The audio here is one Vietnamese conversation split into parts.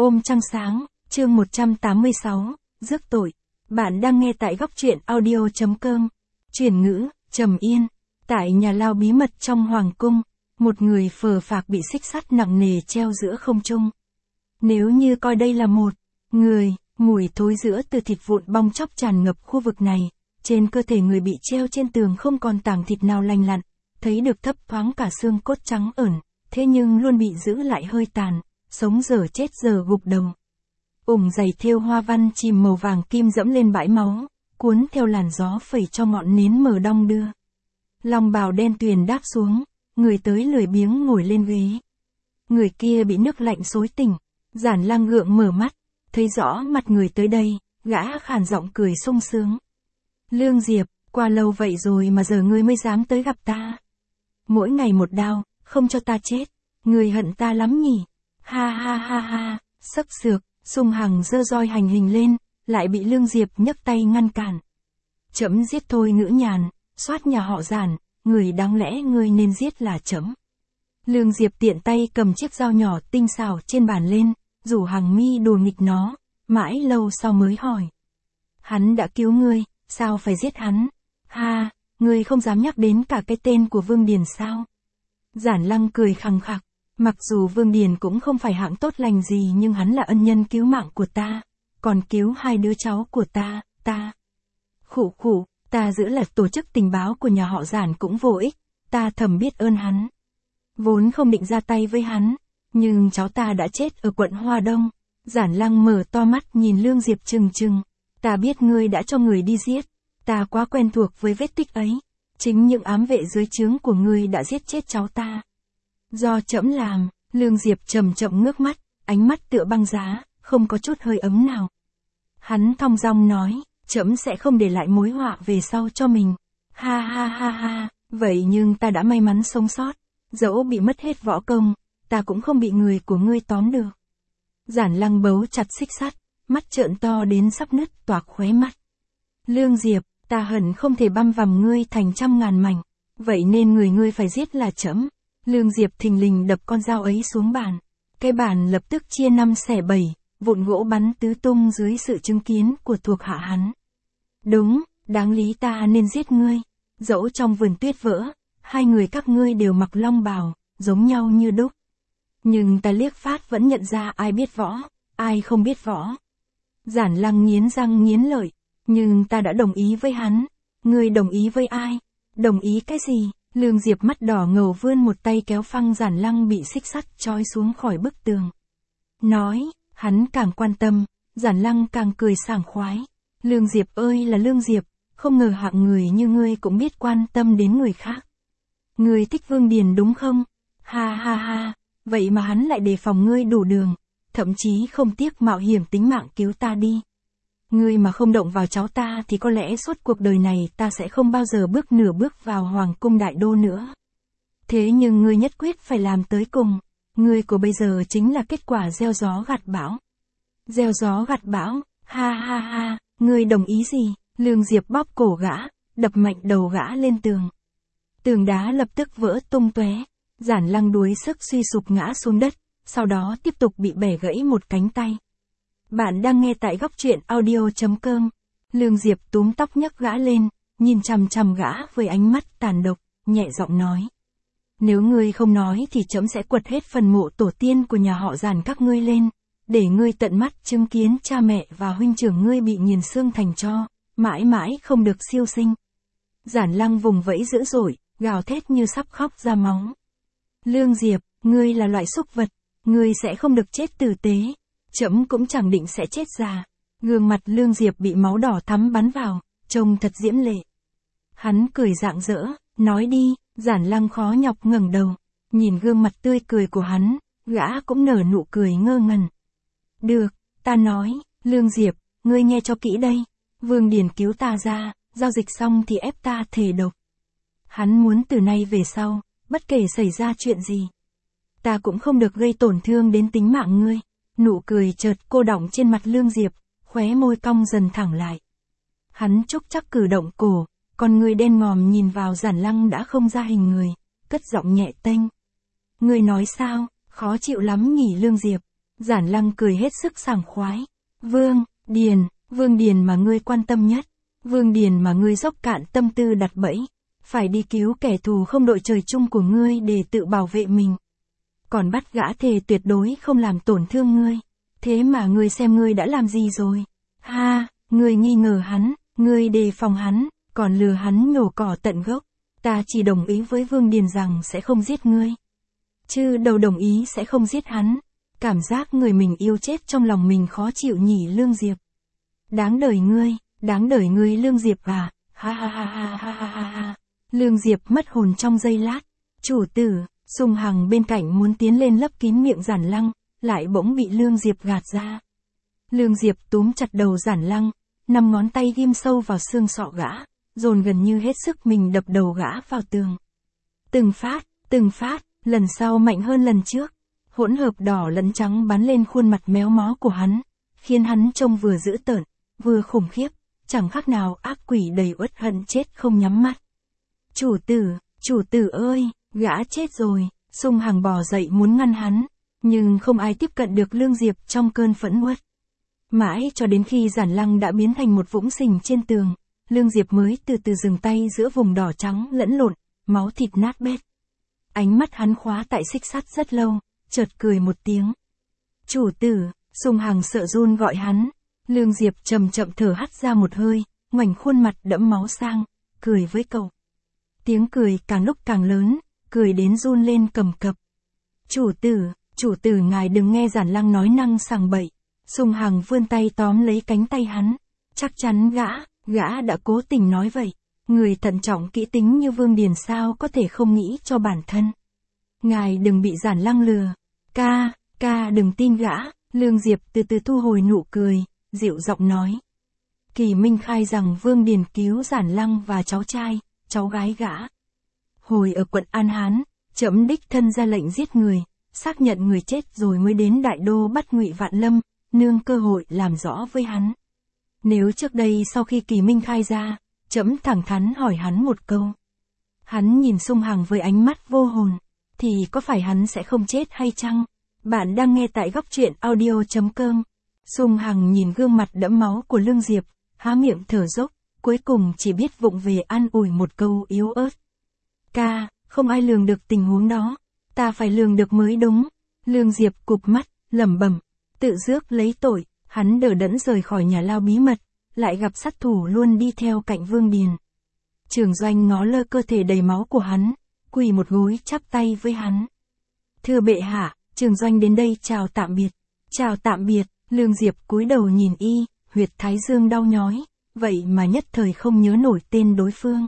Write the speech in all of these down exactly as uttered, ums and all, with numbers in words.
Hôm trăng sáng, chương một trăm tám mươi sáu, rước tội. Bạn đang nghe tại góc truyện audio chấm com. Chuyển ngữ, Trầm Yên. Tại nhà lao bí mật trong hoàng cung, một người phờ phạc bị xích sắt nặng nề treo giữa không trung. Nếu như coi đây là một người, mùi thối rữa từ thịt vụn bong chóc tràn ngập khu vực này, trên cơ thể người bị treo trên tường không còn tảng thịt nào lành lặn, thấy được thấp thoáng cả xương cốt trắng ẩn, thế nhưng luôn bị giữ lại hơi tàn, sống giờ chết giờ gục đầu. Ủng giày thêu hoa văn chìm màu vàng kim dẫm lên bãi máu, cuốn theo làn gió phẩy cho ngọn nến mờ đong đưa. Long bào đen tuyền đáp xuống, người tới lười biếng ngồi lên ghế. Người kia bị nước lạnh xối tỉnh, Giản Lang gượng mở mắt, thấy rõ mặt người tới đây, gã khàn giọng cười sung sướng. Lương Diệp, qua lâu vậy rồi mà giờ ngươi mới dám tới gặp ta. Mỗi ngày một đao, không cho ta chết, ngươi hận ta lắm nhỉ. Ha ha ha ha, sấp sược, Sung Hằng giơ roi hành hình lên, lại bị Lương Diệp nhấc tay ngăn cản. Trẫm giết thôi Ngữ Nhàn, soát nhà họ Giản, người đáng lẽ ngươi nên giết là trẫm. Lương Diệp tiện tay cầm chiếc dao nhỏ tinh xảo trên bàn lên, rủ Hằng Mi đùa nghịch nó, mãi lâu sau mới hỏi. Hắn đã cứu ngươi, sao phải giết hắn? Ha, ngươi không dám nhắc đến cả cái tên của Vương Điền sao? Giản Lăng cười khằng khặc. Mặc dù Vương Điền cũng không phải hạng tốt lành gì nhưng hắn là ân nhân cứu mạng của ta, còn cứu hai đứa cháu của ta, ta. Khụ khụ, ta giữ là tổ chức tình báo của nhà họ Giản cũng vô ích, ta thầm biết ơn hắn. Vốn không định ra tay với hắn, nhưng cháu ta đã chết ở quận Hoa Đông. Giản Lăng mở to mắt nhìn Lương Diệp trừng trừng, ta biết ngươi đã cho người đi giết, ta quá quen thuộc với vết tích ấy, chính những ám vệ dưới trướng của ngươi đã giết chết cháu ta. Do trẫm làm, Lương Diệp chậm chậm ngước mắt, ánh mắt tựa băng giá, không có chút hơi ấm nào. Hắn thong dong nói, trẫm sẽ không để lại mối họa về sau cho mình. Ha ha ha ha, vậy nhưng ta đã may mắn sống sót, dẫu bị mất hết võ công, ta cũng không bị người của ngươi tóm được. Giản Lăng bấu chặt xích sắt, mắt trợn to đến sắp nứt toạc khóe mắt. Lương Diệp, ta hận không thể băm vằm ngươi thành trăm ngàn mảnh, vậy nên người ngươi phải giết là trẫm. Lương Diệp thình lình đập con dao ấy xuống bàn. Cái bàn lập tức chia năm xẻ bảy, vụn gỗ bắn tứ tung dưới sự chứng kiến của thuộc hạ hắn. Đúng, đáng lý ta nên giết ngươi. Dẫu trong vườn tuyết vỡ, hai người các ngươi đều mặc long bào, giống nhau như đúc. Nhưng ta liếc phát vẫn nhận ra ai biết võ, ai không biết võ. Giản Lăng nghiến răng nghiến lợi, nhưng ta đã đồng ý với hắn. Ngươi đồng ý với ai? Đồng ý cái gì? Lương Diệp mắt đỏ ngầu vươn một tay kéo phăng Giản Lăng bị xích sắt trói xuống khỏi bức tường. Nói, hắn càng quan tâm, Giản Lăng càng cười sảng khoái. Lương Diệp ơi là Lương Diệp, không ngờ hạng người như ngươi cũng biết quan tâm đến người khác. Ngươi thích Vương Điền đúng không? Ha ha ha, vậy mà hắn lại đề phòng ngươi đủ đường, thậm chí không tiếc mạo hiểm tính mạng cứu ta đi. Ngươi mà không động vào cháu ta thì có lẽ suốt cuộc đời này ta sẽ không bao giờ bước nửa bước vào Hoàng cung Đại Đô nữa. Thế nhưng ngươi nhất quyết phải làm tới cùng. Ngươi của bây giờ chính là kết quả gieo gió gặt bão. Gieo gió gặt bão, ha ha ha, ngươi đồng ý gì? Lương Diệp bóp cổ gã, đập mạnh đầu gã lên tường. Tường đá lập tức vỡ tung tóe. Giản Lăng đuối sức suy sụp ngã xuống đất, sau đó tiếp tục bị bẻ gãy một cánh tay. Bạn đang nghe tại góc truyện audio chấm com. Lương Diệp túm tóc nhấc gã lên, nhìn chằm chằm gã với ánh mắt tàn độc, nhẹ giọng nói. Nếu ngươi không nói thì trẫm sẽ quật hết phần mộ tổ tiên của nhà họ Giản các ngươi lên, để ngươi tận mắt chứng kiến cha mẹ và huynh trưởng ngươi bị nghiền xương thành tro, mãi mãi không được siêu sinh. Giản Lăng vùng vẫy dữ dội, gào thét như sắp khóc ra máu. Lương Diệp, ngươi là loại súc vật, ngươi sẽ không được chết tử tế. Trẫm cũng chẳng định sẽ chết già. Gương mặt Lương Diệp bị máu đỏ thắm bắn vào, trông thật diễm lệ. Hắn cười rạng rỡ, nói đi. Giản Lăng khó nhọc ngẩng đầu, nhìn gương mặt tươi cười của hắn, gã cũng nở nụ cười ngơ ngẩn. Được, ta nói, Lương Diệp, ngươi nghe cho kỹ đây. Vương Điền cứu ta ra, giao dịch xong thì ép ta thề độc. Hắn muốn từ nay về sau, bất kể xảy ra chuyện gì, ta cũng không được gây tổn thương đến tính mạng ngươi. Nụ cười chợt cô đọng trên mặt Lương Diệp, khóe môi cong dần thẳng lại. Hắn chúc chắc cử động cổ, con người đen ngòm nhìn vào Giản Lăng đã không ra hình người, cất giọng nhẹ tênh. Ngươi nói sao, khó chịu lắm nhỉ Lương Diệp. Giản Lăng cười hết sức sảng khoái. Vương, Điền, Vương Điền mà ngươi quan tâm nhất. Vương Điền mà ngươi dốc cạn tâm tư đặt bẫy. Phải đi cứu kẻ thù không đội trời chung của ngươi để tự bảo vệ mình. Còn bắt gã thề tuyệt đối không làm tổn thương ngươi. Thế mà ngươi xem ngươi đã làm gì rồi. Ha, ngươi nghi ngờ hắn, ngươi đề phòng hắn, còn lừa hắn nhổ cỏ tận gốc. Ta chỉ đồng ý với Vương Điền rằng sẽ không giết ngươi. Chứ đâu đồng ý sẽ không giết hắn. Cảm giác người mình yêu chết trong lòng mình khó chịu nhỉ Lương Diệp. Đáng đời ngươi, đáng đời ngươi Lương Diệp à, ha ha ha ha ha ha ha ha. Lương Diệp mất hồn trong giây lát. Chủ tử, Sùng Hằng bên cạnh muốn tiến lên lấp kín miệng Giản Lăng, lại bỗng bị Lương Diệp gạt ra. Lương Diệp túm chặt đầu Giản Lăng, năm ngón tay ghim sâu vào xương sọ gã, dồn gần như hết sức mình đập đầu gã vào tường. Từng phát, từng phát, lần sau mạnh hơn lần trước. Hỗn hợp đỏ lẫn trắng bắn lên khuôn mặt méo mó của hắn, khiến hắn trông vừa dữ tợn, vừa khủng khiếp, chẳng khác nào ác quỷ đầy uất hận chết không nhắm mắt. Chủ tử, chủ tử ơi, gã chết rồi. Sùng Hằng bò dậy muốn ngăn hắn, nhưng không ai tiếp cận được Lương Diệp trong cơn phẫn uất. Mãi cho đến khi Giản Lăng đã biến thành một vũng sình trên tường, Lương Diệp mới từ từ dừng tay giữa vùng đỏ trắng lẫn lộn, máu thịt nát bét. Ánh mắt hắn khóa tại xích sắt rất lâu, chợt cười một tiếng. Chủ tử, Sùng Hằng sợ run gọi hắn. Lương Diệp chậm chậm thở hắt ra một hơi, ngoảnh khuôn mặt đẫm máu sang, cười với cậu. Tiếng cười càng lúc càng lớn, cười đến run lên cầm cập. Chủ tử, chủ tử ngài đừng nghe Giản Lăng nói năng sằng bậy. Sùng Hằng vươn tay tóm lấy cánh tay hắn. Chắc chắn gã, gã đã cố tình nói vậy. Người thận trọng kỹ tính như Vương Điền sao có thể không nghĩ cho bản thân. Ngài đừng bị Giản Lăng lừa. Ca, ca đừng tin gã. Lương Diệp từ từ thu hồi nụ cười, dịu giọng nói. Kỳ Minh khai rằng Vương Điền cứu Giản Lăng và cháu trai, cháu gái gã. Hồi ở quận An Hán, trẫm đích thân ra lệnh giết người, xác nhận người chết rồi mới đến Đại Đô bắt Ngụy Vạn Lâm, nương cơ hội làm rõ với hắn. Nếu trước đây sau khi Kỳ Minh khai ra, trẫm thẳng thắn hỏi hắn một câu. Hắn nhìn Sùng Hằng với ánh mắt vô hồn, thì có phải hắn sẽ không chết hay chăng? Bạn đang nghe tại góc truyện audio chấm com. Sùng Hằng nhìn gương mặt đẫm máu của Lương Diệp, há miệng thở dốc, cuối cùng chỉ biết vụng về an ủi một câu yếu ớt. Ca, không ai lường được tình huống đó, ta phải lường được mới đúng. Lương Diệp cụp mắt, lẩm bẩm, tự rước lấy tội, hắn đờ đẫn rời khỏi nhà lao bí mật, lại gặp sát thủ luôn đi theo cạnh Vương Điền. Trường Doanh ngó lơ cơ thể đầy máu của hắn, quỳ một gối chắp tay với hắn. Thưa bệ hạ, Trường Doanh đến đây chào tạm biệt. Chào tạm biệt. Lương Diệp cúi đầu nhìn y, huyệt thái dương đau nhói, vậy mà nhất thời không nhớ nổi tên đối phương.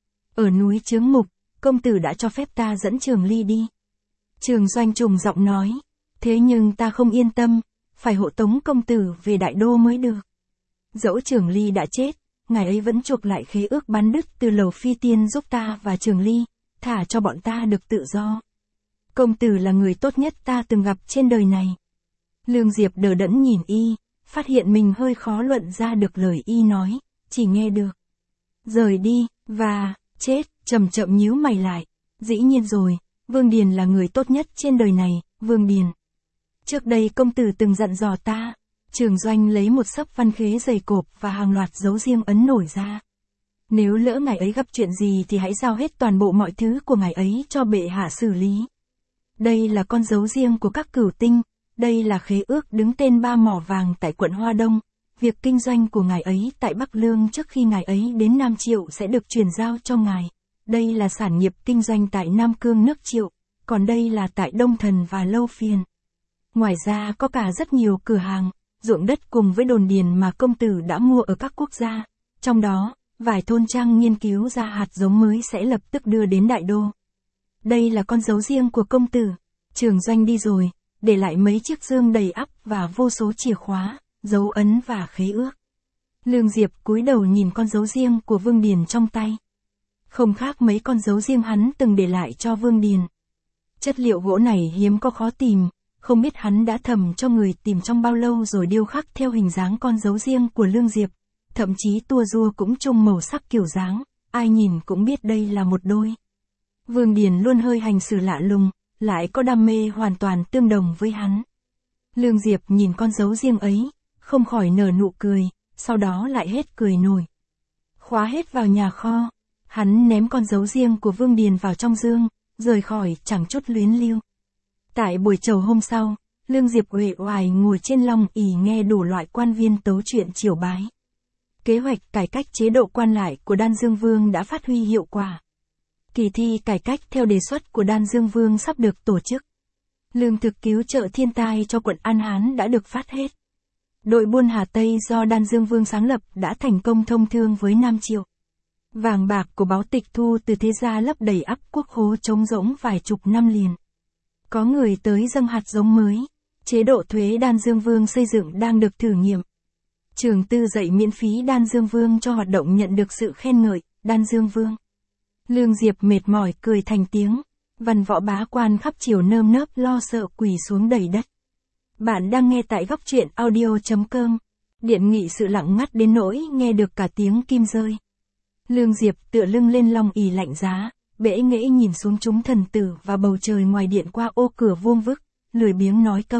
Ở núi Chướng Mục, công tử đã cho phép ta dẫn Trường Ly đi. Trường Doanh trùng giọng nói, thế nhưng ta không yên tâm, phải hộ tống công tử về Đại Đô mới được. Dẫu Trường Ly đã chết, ngài ấy vẫn chuộc lại khế ước bán đứt từ Lầu Phi Tiên giúp ta và Trường Ly, thả cho bọn ta được tự do. Công tử là người tốt nhất ta từng gặp trên đời này. Lương Diệp đờ đẫn nhìn y, phát hiện mình hơi khó luận ra được lời y nói, chỉ nghe được. Rời đi, và, chết, chậm chậm nhíu mày lại. Dĩ nhiên rồi, Vương Điền là người tốt nhất trên đời này, Vương Điền. Trước đây công tử từng dặn dò ta. Trường Doanh lấy một xấp văn khế dày cộp và hàng loạt dấu riêng ấn nổi ra. Nếu lỡ ngài ấy gặp chuyện gì thì hãy giao hết toàn bộ mọi thứ của ngài ấy cho bệ hạ xử lý. Đây là con dấu riêng của các cửu tinh. Đây là khế ước đứng tên ba mỏ vàng tại quận Hoa Đông. Việc kinh doanh của ngài ấy tại Bắc Lương trước khi ngài ấy đến Nam Triệu sẽ được truyền giao cho ngài. Đây là sản nghiệp kinh doanh tại Nam Cương nước Triệu, còn đây là tại Đông Thần và Lâu Phiền. Ngoài ra có cả rất nhiều cửa hàng, ruộng đất cùng với đồn điền mà công tử đã mua ở các quốc gia. Trong đó, vài thôn trang nghiên cứu ra hạt giống mới sẽ lập tức đưa đến Đại Đô. Đây là con dấu riêng của công tử. Trường Doanh đi rồi, để lại mấy chiếc dương đầy ắp và vô số chìa khóa, dấu ấn và khế ước. Lương Diệp cúi đầu nhìn con dấu riêng của Vương Điền trong tay. Không khác mấy con dấu riêng hắn từng để lại cho Vương Điền. Chất liệu gỗ này hiếm có khó tìm, không biết hắn đã thầm cho người tìm trong bao lâu rồi điêu khắc theo hình dáng con dấu riêng của Lương Diệp. Thậm chí tua rua cũng chung màu sắc kiểu dáng, ai nhìn cũng biết đây là một đôi. Vương Điền luôn hơi hành xử lạ lùng, lại có đam mê hoàn toàn tương đồng với hắn. Lương Diệp nhìn con dấu riêng ấy, không khỏi nở nụ cười, sau đó lại hết cười nổi. Khóa hết vào nhà kho, hắn ném con dấu riêng của Vương Điền vào trong dương, rời khỏi chẳng chút luyến lưu. Tại buổi trầu hôm sau, Lương Diệp uể oải ngồi trên long ỷ nghe đủ loại quan viên tấu chuyện chiều bái. Kế hoạch cải cách chế độ quan lại của Đan Dương Vương đã phát huy hiệu quả. Kỳ thi cải cách theo đề xuất của Đan Dương Vương sắp được tổ chức. Lương thực cứu trợ thiên tai cho quận An Hán đã được phát hết. Đội buôn Hà Tây do Đan Dương Vương sáng lập đã thành công thông thương với Nam Triệu. Vàng bạc của báo tịch thu từ thế gia lấp đầy ắp quốc khố trống rỗng vài chục năm liền. Có người tới dâng hạt giống mới. Chế độ thuế Đan Dương Vương xây dựng đang được thử nghiệm. Trường tư dạy miễn phí Đan Dương Vương cho hoạt động nhận được sự khen ngợi, Đan Dương Vương. Lương Diệp mệt mỏi cười thành tiếng. Văn võ bá quan khắp triều nơm nớp lo sợ quỳ xuống đầy đất. Bạn đang nghe tại góc truyện audio chấm com. Điện nghị sự lặng ngắt đến nỗi nghe được cả tiếng kim rơi. Lương Diệp tựa lưng lên long ỷ lạnh giá, bẽ nghễ nhìn xuống chúng thần tử và bầu trời ngoài điện qua ô cửa vuông vức, lười biếng nói câu.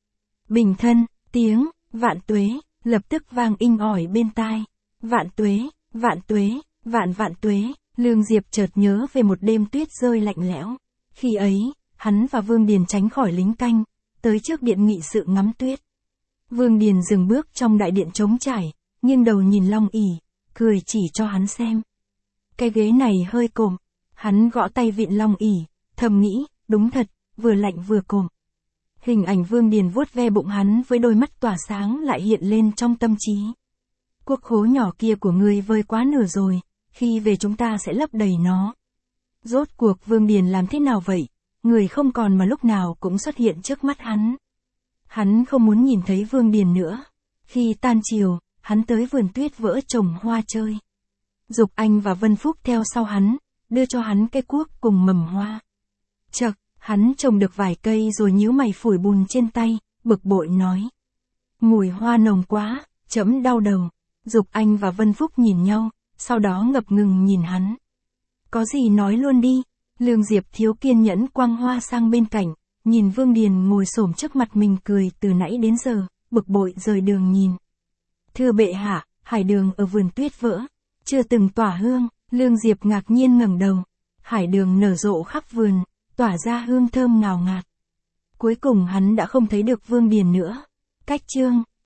Bình thân, tiếng, vạn tuế, lập tức vang inh ỏi bên tai. Vạn tuế, vạn tuế, vạn vạn tuế, Lương Diệp chợt nhớ về một đêm tuyết rơi lạnh lẽo. Khi ấy, hắn và Vương Điền tránh khỏi lính canh, tới trước điện nghị sự ngắm tuyết. Vương Điền dừng bước trong đại điện trống trải, nghiêng đầu nhìn long ỷ, cười chỉ cho hắn xem. Cái ghế này hơi cộm, hắn gõ tay vịn long ỷ, thầm nghĩ, đúng thật, vừa lạnh vừa cộm. Hình ảnh Vương Điền vuốt ve bụng hắn với đôi mắt tỏa sáng lại hiện lên trong tâm trí. Quốc khố nhỏ kia của ngươi vơi quá nửa rồi, khi về chúng ta sẽ lấp đầy nó. Rốt cuộc Vương Điền làm thế nào vậy? Người không còn mà lúc nào cũng xuất hiện trước mắt hắn. Hắn không muốn nhìn thấy Vương Điền nữa. Khi tan chiều, hắn tới vườn tuyết vỡ trồng hoa chơi. Dục Anh và Vân Phúc theo sau hắn, đưa cho hắn cây cuốc cùng mầm hoa. Chậc, hắn trồng được vài cây rồi nhíu mày phủi bùn trên tay, bực bội nói. Mùi hoa nồng quá, trẫm đau đầu. Dục Anh và Vân Phúc nhìn nhau, sau đó ngập ngừng nhìn hắn. Có gì nói luôn đi. Lương Diệp thiếu kiên nhẫn quăng hoa sang bên cạnh, nhìn Vương Điền ngồi xổm trước mặt mình cười từ nãy đến giờ, bực bội rời đường nhìn. Thưa bệ hạ, hải đường ở vườn tuyết vỡ, chưa từng tỏa hương. Lương Diệp ngạc nhiên ngẩng đầu. Hải đường nở rộ khắp vườn, tỏa ra hương thơm ngào ngạt. Cuối cùng hắn đã không thấy được Vương Điền nữa. Cách chương